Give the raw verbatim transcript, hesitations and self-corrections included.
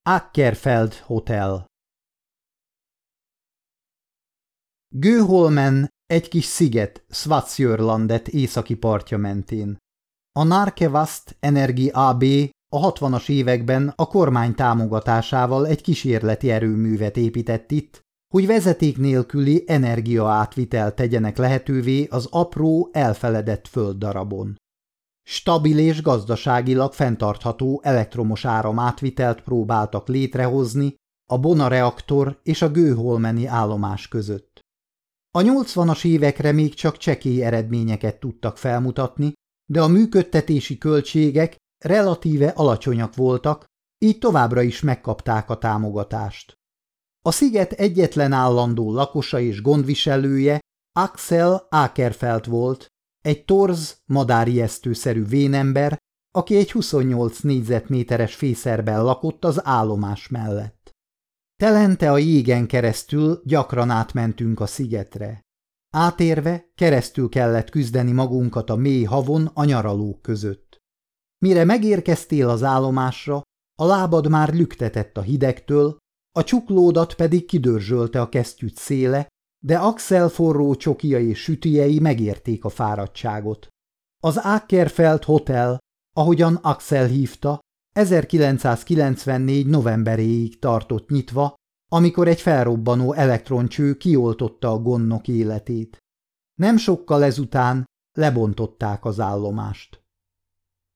Åkerfeld Hotel. Göholmen egy kis sziget Swatsjörlandet északi partja mentén. A Narkevast Energi á bé a hatvanas években a kormány támogatásával egy kísérleti erőművet épített itt, hogy vezeték nélküli energiaátvitelt tegyenek lehetővé az apró, elfeledett földdarabon. Stabil és gazdaságilag fenntartható elektromos áramátvitelt próbáltak létrehozni a Bona reaktor és a Göholmeni állomás között. A nyolcvanas évekre még csak csekély eredményeket tudtak felmutatni, de a működtetési költségek relatíve alacsonyak voltak, így továbbra is megkapták a támogatást. A sziget egyetlen állandó lakosa és gondviselője Axel Åkerfeldt volt, egy torz, madárijesztőszerű vénember, aki egy huszonnyolc négyzetméteres fészerben lakott az állomás mellett. Telente a jégen keresztül gyakran átmentünk a szigetre. Átérve keresztül kellett küzdeni magunkat a mély havon a nyaralók között. Mire megérkeztél az állomásra, a lábad már lüktetett a hidegtől, a csuklódat pedig kidörzsölte a kesztyűt széle, de Axel forró csokija és sütijei megérték a fáradtságot. Az Åkerfeld Hotel, ahogyan Axel hívta, ezerkilencszázkilencvennégy novemberéig tartott nyitva, amikor egy felrobbanó elektroncső kioltotta a gondnok életét. Nem sokkal ezután lebontották az állomást.